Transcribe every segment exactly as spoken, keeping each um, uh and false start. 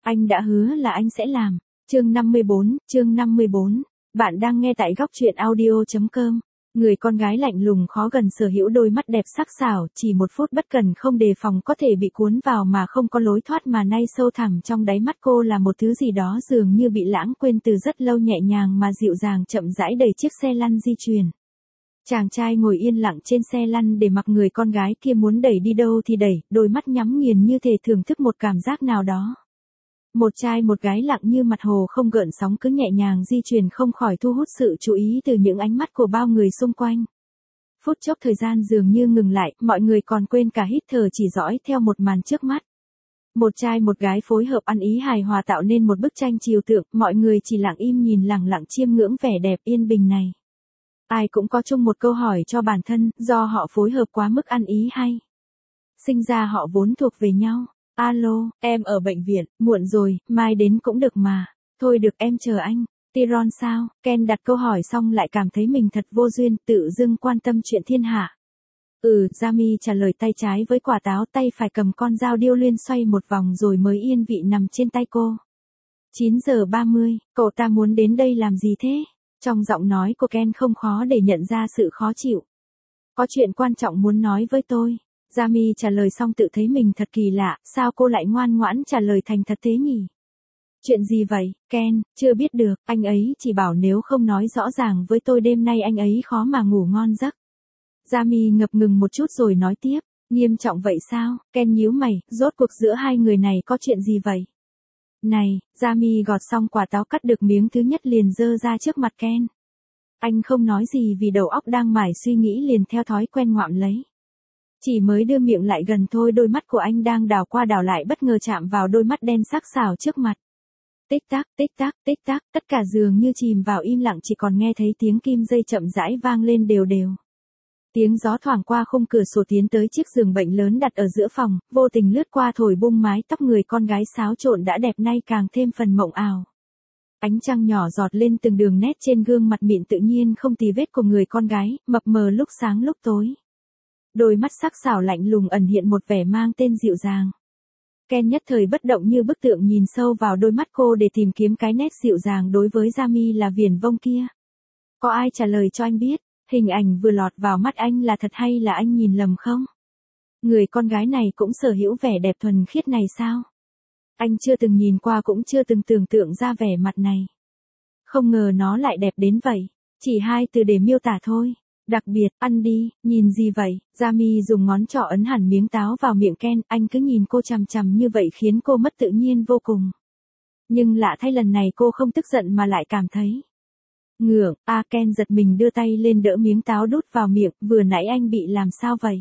Anh đã hứa là anh sẽ làm. Chương năm mươi bốn, chương năm mươi bốn. Bạn đang nghe tại góc truyện audio chấm com. Người con gái lạnh lùng khó gần sở hữu đôi mắt đẹp sắc sảo, chỉ một phút bất cần không đề phòng có thể bị cuốn vào mà không có lối thoát, mà nay sâu thẳm trong đáy mắt cô là một thứ gì đó dường như bị lãng quên từ rất lâu, nhẹ nhàng mà dịu dàng chậm rãi đẩy chiếc xe lăn di chuyển. Chàng trai ngồi yên lặng trên xe lăn để mặc người con gái kia muốn đẩy đi đâu thì đẩy, đôi mắt nhắm nghiền như thể thưởng thức một cảm giác nào đó. Một trai một gái lặng như mặt hồ không gợn sóng cứ nhẹ nhàng di chuyển không khỏi thu hút sự chú ý từ những ánh mắt của bao người xung quanh. Phút chốc thời gian dường như ngừng lại, mọi người còn quên cả hít thở chỉ dõi theo một màn trước mắt. Một trai một gái phối hợp ăn ý hài hòa tạo nên một bức tranh trừu tượng, mọi người chỉ lặng im nhìn lặng lặng chiêm ngưỡng vẻ đẹp yên bình này. Ai cũng có chung một câu hỏi cho bản thân, do họ phối hợp quá mức ăn ý hay sinh ra họ vốn thuộc về nhau. Alo, em ở bệnh viện, muộn rồi, mai đến cũng được mà. Thôi được, em chờ anh. Tyron sao? Ken đặt câu hỏi xong lại cảm thấy mình thật vô duyên, tự dưng quan tâm chuyện thiên hạ. Ừ, Jamie trả lời, tay trái với quả táo, tay phải cầm con dao điêu liên xoay một vòng rồi mới yên vị nằm trên tay cô. chín giờ ba mươi, cậu ta muốn đến đây làm gì thế? Trong giọng nói của Ken không khó để nhận ra sự khó chịu. Có chuyện quan trọng muốn nói với tôi. Jamie trả lời xong tự thấy mình thật kỳ lạ, sao cô lại ngoan ngoãn trả lời thành thật thế nhỉ? Chuyện gì vậy, Ken? Chưa biết được, anh ấy chỉ bảo nếu không nói rõ ràng với tôi đêm nay anh ấy khó mà ngủ ngon giấc. Jamie ngập ngừng một chút rồi nói tiếp, nghiêm trọng vậy sao? Ken nhíu mày, rốt cuộc giữa hai người này có chuyện gì vậy? Này, Jamie gọt xong quả táo cắt được miếng thứ nhất liền giơ ra trước mặt Ken. Anh không nói gì vì đầu óc đang mải suy nghĩ liền theo thói quen ngoạm lấy. Chỉ mới đưa miệng lại gần thôi, đôi mắt của anh đang đảo qua đảo lại bất ngờ chạm vào đôi mắt đen sắc sảo trước mặt. Tích tắc, tích tắc, tích tắc, tất cả dường như chìm vào im lặng, chỉ còn nghe thấy tiếng kim dây chậm rãi vang lên đều đều. Tiếng gió thoảng qua khung cửa sổ tiến tới chiếc giường bệnh lớn đặt ở giữa phòng, vô tình lướt qua thổi bung mái tóc người con gái xáo trộn đã đẹp nay càng thêm phần mộng ảo. Ánh trăng nhỏ giọt lên từng đường nét trên gương mặt mịn tự nhiên không tì vết của người con gái, mập mờ lúc sáng lúc tối. Đôi mắt sắc sảo lạnh lùng ẩn hiện một vẻ mang tên dịu dàng. Ken nhất thời bất động như bức tượng nhìn sâu vào đôi mắt cô để tìm kiếm cái nét dịu dàng đối với Jamie là viển vông kia. Có ai trả lời cho anh biết, hình ảnh vừa lọt vào mắt anh là thật hay là anh nhìn lầm không? Người con gái này cũng sở hữu vẻ đẹp thuần khiết này sao? Anh chưa từng nhìn qua cũng chưa từng tưởng tượng ra vẻ mặt này. Không ngờ nó lại đẹp đến vậy. Chỉ hai từ để miêu tả thôi. Đặc biệt, ăn đi, nhìn gì vậy? Jamie dùng ngón trỏ ấn hẳn miếng táo vào miệng Ken, anh cứ nhìn cô chằm chằm như vậy khiến cô mất tự nhiên vô cùng. Nhưng lạ thay lần này cô không tức giận mà lại cảm thấy ngượng. A Ken giật mình đưa tay lên đỡ miếng táo đút vào miệng, vừa nãy anh bị làm sao vậy?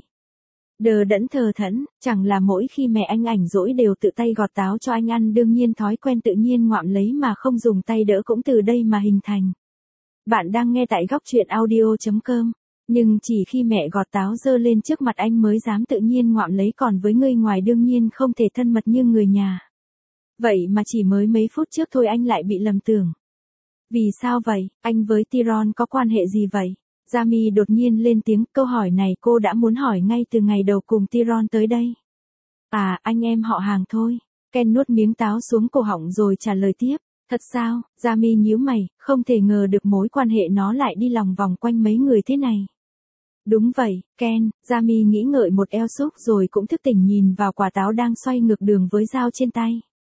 Đờ đẫn thờ thẫn, chẳng là mỗi khi mẹ anh ảnh dỗi đều tự tay gọt táo cho anh ăn, đương nhiên thói quen tự nhiên ngoạm lấy mà không dùng tay đỡ cũng từ đây mà hình thành. Bạn đang nghe tại góc truyện audio chấm com. Nhưng chỉ khi mẹ gọt táo dơ lên trước mặt anh mới dám tự nhiên ngoạm lấy, còn với người ngoài đương nhiên không thể thân mật như người nhà. Vậy mà chỉ mới mấy phút trước thôi anh lại bị lầm tưởng. Vì sao vậy, anh với Tyron có quan hệ gì vậy? Jamie đột nhiên lên tiếng, câu hỏi này cô đã muốn hỏi ngay từ ngày đầu cùng Tyron tới đây. À, anh em họ hàng thôi. Ken nuốt miếng táo xuống cổ họng rồi trả lời tiếp. Thật sao? Jamie nhíu mày, không thể ngờ được mối quan hệ nó lại đi lòng vòng quanh mấy người thế này. Đúng vậy, Ken. Jamie nghĩ ngợi một eo xúc rồi cũng thức tỉnh nhìn vào quả táo đang xoay ngược đường với dao trên tay.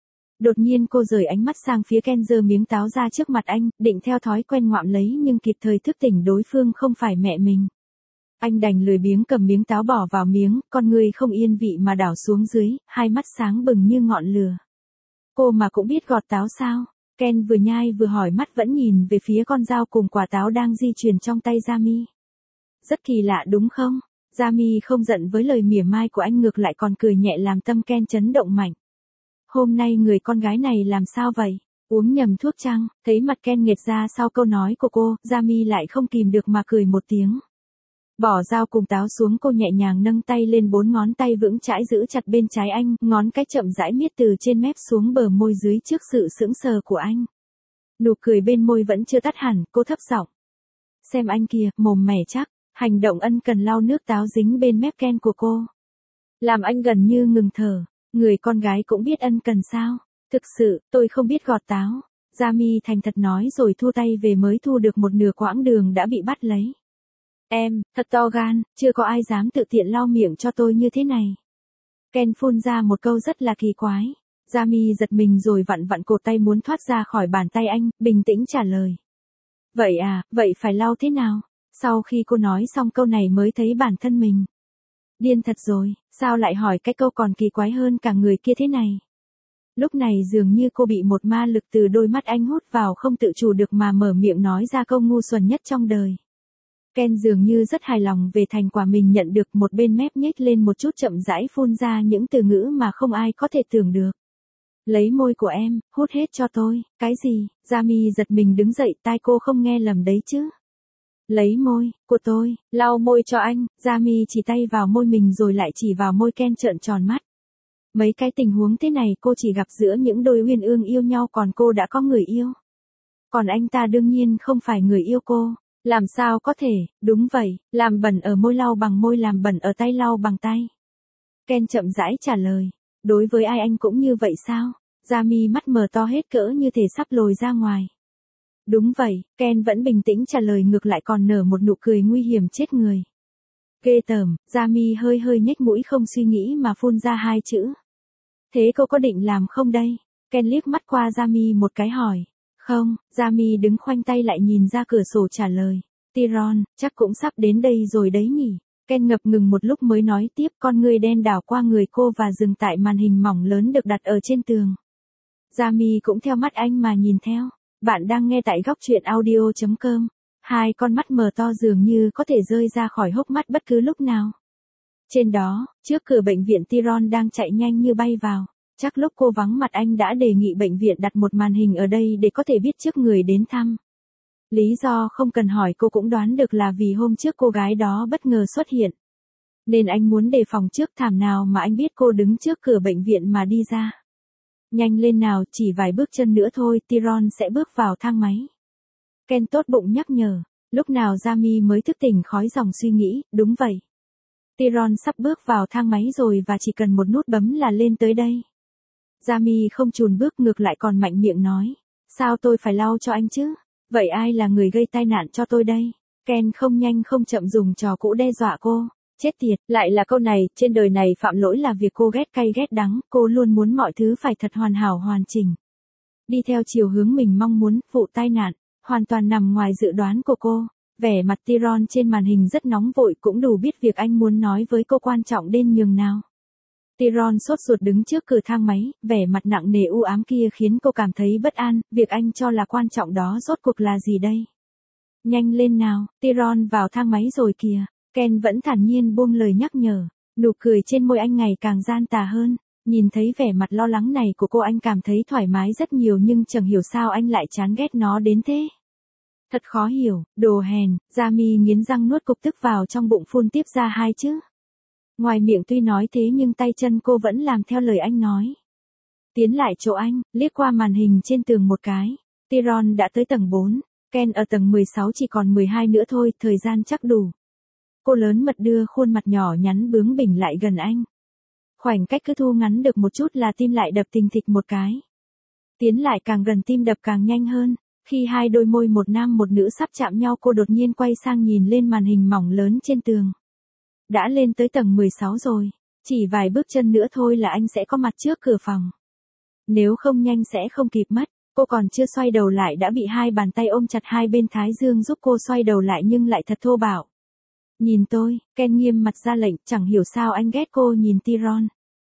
Đột nhiên cô rời ánh mắt sang phía Ken giơ miếng táo ra trước mặt anh, định theo thói quen ngoạm lấy nhưng kịp thời thức tỉnh đối phương không phải mẹ mình. Anh đành lười biếng cầm miếng táo bỏ vào miếng, con người không yên vị mà đảo xuống dưới, hai mắt sáng bừng như ngọn lửa. Cô mà cũng biết gọt táo sao? Ken vừa nhai vừa hỏi, mắt vẫn nhìn về phía con dao cùng quả táo đang di chuyển trong tay Jamie. Rất kỳ lạ đúng không? Jamie không giận với lời mỉa mai của anh, ngược lại còn cười nhẹ làm tâm Ken chấn động mạnh. Hôm nay người con gái này làm sao vậy? Uống nhầm thuốc chăng? Thấy mặt Ken nghệt ra sau câu nói của cô, Jamie lại không kìm được mà cười một tiếng. Bỏ dao cùng táo xuống, cô nhẹ nhàng nâng tay lên, bốn ngón tay vững chãi giữ chặt bên trái anh, ngón cái chậm rãi miết từ trên mép xuống bờ môi dưới trước sự sững sờ của anh. Nụ cười bên môi vẫn chưa tắt hẳn, cô thấp giọng. Xem anh kìa, mồm mẻ chắc. Hành động ân cần lau nước táo dính bên mép Ken của cô làm anh gần như ngừng thở. Người con gái cũng biết ân cần sao? Thực sự, tôi không biết gọt táo. Jamie thành thật nói rồi thu tay về mới thu được một nửa quãng đường đã bị bắt lấy. Em, thật to gan, chưa có ai dám tự tiện lau miệng cho tôi như thế này. Ken phun ra một câu rất là kỳ quái. Jamie giật mình rồi vặn vặn cổ tay muốn thoát ra khỏi bàn tay anh, bình tĩnh trả lời. Vậy à, vậy phải lau thế nào? Sau khi cô nói xong câu này mới thấy bản thân mình điên thật rồi, sao lại hỏi cái câu còn kỳ quái hơn cả người kia thế này? Lúc này dường như cô bị một ma lực từ đôi mắt anh hút vào không tự chủ được mà mở miệng nói ra câu ngu xuẩn nhất trong đời. Ken dường như rất hài lòng về thành quả mình nhận được, một bên mép nhếch lên một chút chậm rãi phun ra những từ ngữ mà không ai có thể tưởng được. Lấy môi của em, hút hết cho tôi. Cái gì? Jamie giật mình đứng dậy, tai cô không nghe lầm đấy chứ. Lấy môi của tôi, lau môi cho anh. Jamie chỉ tay vào môi mình rồi lại chỉ vào môi Ken trợn tròn mắt. Mấy cái tình huống thế này cô chỉ gặp giữa những đôi uyên ương yêu nhau, còn cô đã có người yêu. Còn anh ta đương nhiên không phải người yêu cô. Làm sao có thể? Đúng vậy, làm bẩn ở môi lau bằng môi, làm bẩn ở tay lau bằng tay. Ken chậm rãi trả lời. Đối với ai anh cũng như vậy sao? Jamie mắt mở to hết cỡ như thể sắp lồi ra ngoài. Đúng vậy, Ken vẫn bình tĩnh trả lời, ngược lại còn nở một nụ cười nguy hiểm chết người. Ghê tởm. Jamie hơi hơi nhếch mũi không suy nghĩ mà phun ra hai chữ. Thế cô có định làm không đây? Ken liếc mắt qua Jamie một cái hỏi. Không. Jamie đứng khoanh tay lại nhìn ra cửa sổ trả lời. Tyron, chắc cũng sắp đến đây rồi đấy nhỉ? Ken ngập ngừng một lúc mới nói tiếp, con ngươi đen đảo qua người cô và dừng tại màn hình mỏng lớn được đặt ở trên tường. Jamie cũng theo mắt anh mà nhìn theo. Bạn đang nghe tại góc truyện audio chấm com. Hai con mắt mở to dường như có thể rơi ra khỏi hốc mắt bất cứ lúc nào. Trên đó, trước cửa bệnh viện Tyron đang chạy nhanh như bay vào. Chắc lúc cô vắng mặt anh đã đề nghị bệnh viện đặt một màn hình ở đây để có thể biết trước người đến thăm. Lý do không cần hỏi cô cũng đoán được là vì hôm trước cô gái đó bất ngờ xuất hiện. Nên anh muốn đề phòng trước, thảm nào mà anh biết cô đứng trước cửa bệnh viện mà đi ra. Nhanh lên nào, chỉ vài bước chân nữa thôi, Tyron sẽ bước vào thang máy. Ken tốt bụng nhắc nhở. Lúc nào Jamie mới thức tỉnh khói dòng suy nghĩ, đúng vậy. Tyron sắp bước vào thang máy rồi và chỉ cần một nút bấm là lên tới đây. Jamie không chùn bước, ngược lại còn mạnh miệng nói. Sao tôi phải lau cho anh chứ? Vậy ai là người gây tai nạn cho tôi đây? Ken không nhanh không chậm dùng trò cũ đe dọa cô. Chết tiệt, lại là câu này, trên đời này phạm lỗi là việc cô ghét cay ghét đắng, cô luôn muốn mọi thứ phải thật hoàn hảo hoàn chỉnh. Đi theo chiều hướng mình mong muốn, vụ tai nạn, hoàn toàn nằm ngoài dự đoán của cô. Vẻ mặt Tyron trên màn hình rất nóng vội, cũng đủ biết việc anh muốn nói với cô quan trọng đến nhường nào. Tyron sốt ruột đứng trước cửa thang máy, vẻ mặt nặng nề u ám kia khiến cô cảm thấy bất an, việc anh cho là quan trọng đó rốt cuộc là gì đây? Nhanh lên nào, Tyron vào thang máy rồi kìa. Ken vẫn thản nhiên buông lời nhắc nhở, nụ cười trên môi anh ngày càng gian tà hơn. Nhìn thấy vẻ mặt lo lắng này của cô anh cảm thấy thoải mái rất nhiều, nhưng chẳng hiểu sao anh lại chán ghét nó đến thế. Thật khó hiểu, đồ hèn. Jamie nghiến răng nuốt cục tức vào trong bụng, phun tiếp ra hai chữ. Ngoài miệng tuy nói thế nhưng tay chân cô vẫn làm theo lời anh nói. Tiến lại chỗ anh, liếc qua màn hình trên tường một cái. Tyron đã tới tầng bốn, Ken ở tầng mười sáu, chỉ còn mười hai nữa thôi, thời gian chắc đủ. Cô lớn mật đưa khuôn mặt nhỏ nhắn bướng bỉnh lại gần anh. Khoảnh cách cứ thu ngắn được một chút là tim lại đập thình thịch một cái. Tiến lại càng gần tim đập càng nhanh hơn. Khi hai đôi môi một nam một nữ sắp chạm nhau, cô đột nhiên quay sang nhìn lên màn hình mỏng lớn trên tường. Đã lên tới tầng mười sáu rồi. Chỉ vài bước chân nữa thôi là anh sẽ có mặt trước cửa phòng. Nếu không nhanh sẽ không kịp mất. Cô còn chưa xoay đầu lại đã bị hai bàn tay ôm chặt hai bên thái dương giúp cô xoay đầu lại nhưng lại thật thô bạo. Nhìn tôi, Ken nghiêm mặt ra lệnh, chẳng hiểu sao anh ghét cô nhìn Tyron.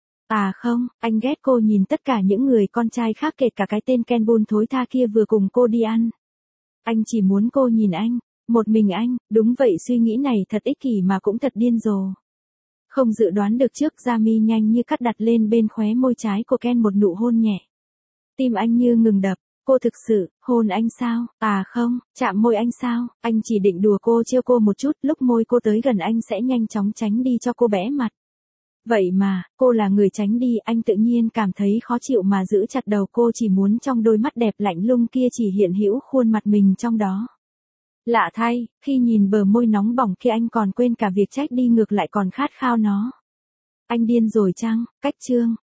À không, anh ghét cô nhìn tất cả những người con trai khác, kể cả cái tên Ken Bull thối tha kia vừa cùng cô đi ăn. Anh chỉ muốn cô nhìn anh, một mình anh, đúng vậy, suy nghĩ này thật ích kỷ mà cũng thật điên rồ. Không dự đoán được trước, Jamie nhanh như cắt đặt lên bên khóe môi trái của Ken một nụ hôn nhẹ. Tim anh như ngừng đập. Cô thực sự, hôn anh sao? À không, chạm môi anh sao? Anh chỉ định đùa cô, trêu cô một chút, lúc môi cô tới gần anh sẽ nhanh chóng tránh đi cho cô bẽ mặt. Vậy mà, cô là người tránh đi, anh tự nhiên cảm thấy khó chịu mà giữ chặt đầu cô, chỉ muốn trong đôi mắt đẹp lạnh lùng kia chỉ hiện hữu khuôn mặt mình trong đó. Lạ thay, khi nhìn bờ môi nóng bỏng kia anh còn quên cả việc trách đi, ngược lại còn khát khao nó. Anh điên rồi chăng? Cách chương.